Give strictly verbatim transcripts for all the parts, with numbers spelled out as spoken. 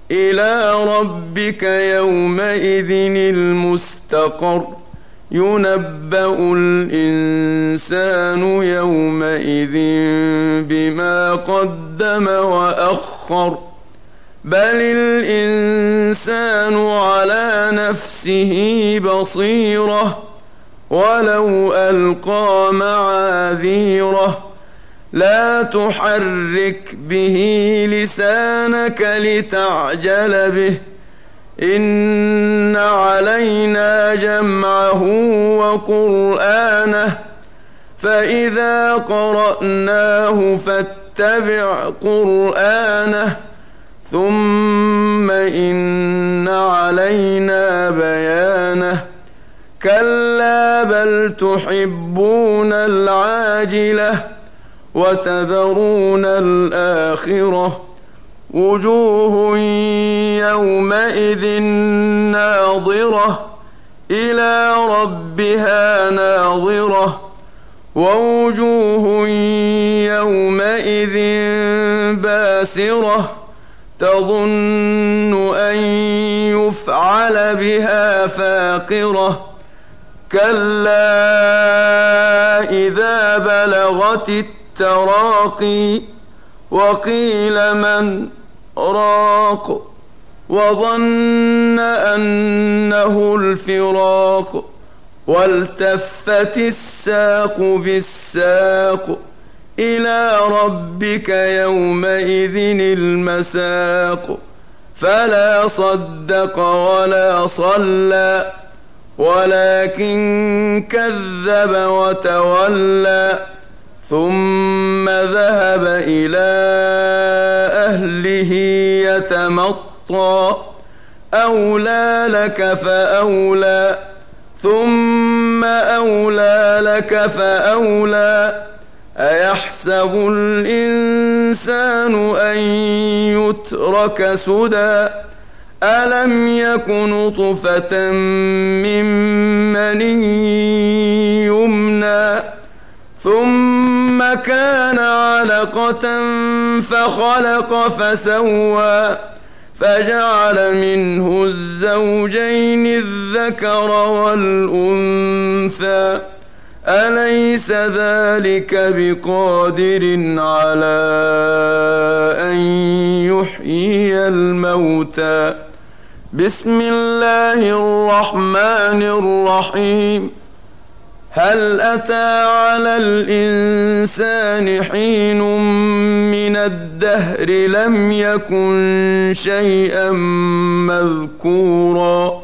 إلى ربك يومئذ المستقر ينبأ الإنسان يومئذ بما قدم وأخر بل الإنسان على نفسه بصيرة ولو ألقى معاذيره لا تحرك به لسانك لتعجل به إن علينا جمعه وقرآنه فإذا قرأناه فاتبع قرآنه ثم إن علينا بيانه كلا بل تحبون العاجلة وتذرون الآخرة وجوه يومئذ ناظرة إلى ربها ناظرة ووجوه يومئذ باسرة تظن أن يفعل بها فاقرة كلا إذا بلغت التراقي وقيل من راق وظن أنه الفراق والتفت الساق بالساق إلى ربك يومئذ المساق فلا صدق ولا صلى ولكن كذب وتولى ثم ذهب إلى أهله يتمطى أولى لك فأولى ثم أولى لك فأولى أيحسب الإنسان أن يترك سدى ألم يك نطفة من مني يمنى ثم كان علقة فخلق فسوى فجعل منه الزوجين الذكر والأنثى أليس ذلك بقادر على أن يحيي الموتى بسم الله الرحمن الرحيم هل أتى على الإنسان حين من الدهر لم يكن شيئا مذكورا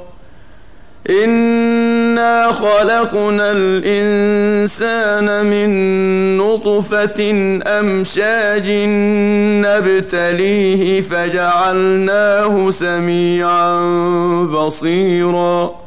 إنا خلقنا الإنسان من نطفة أمشاج نبتليه فجعلناه سميعا بصيرا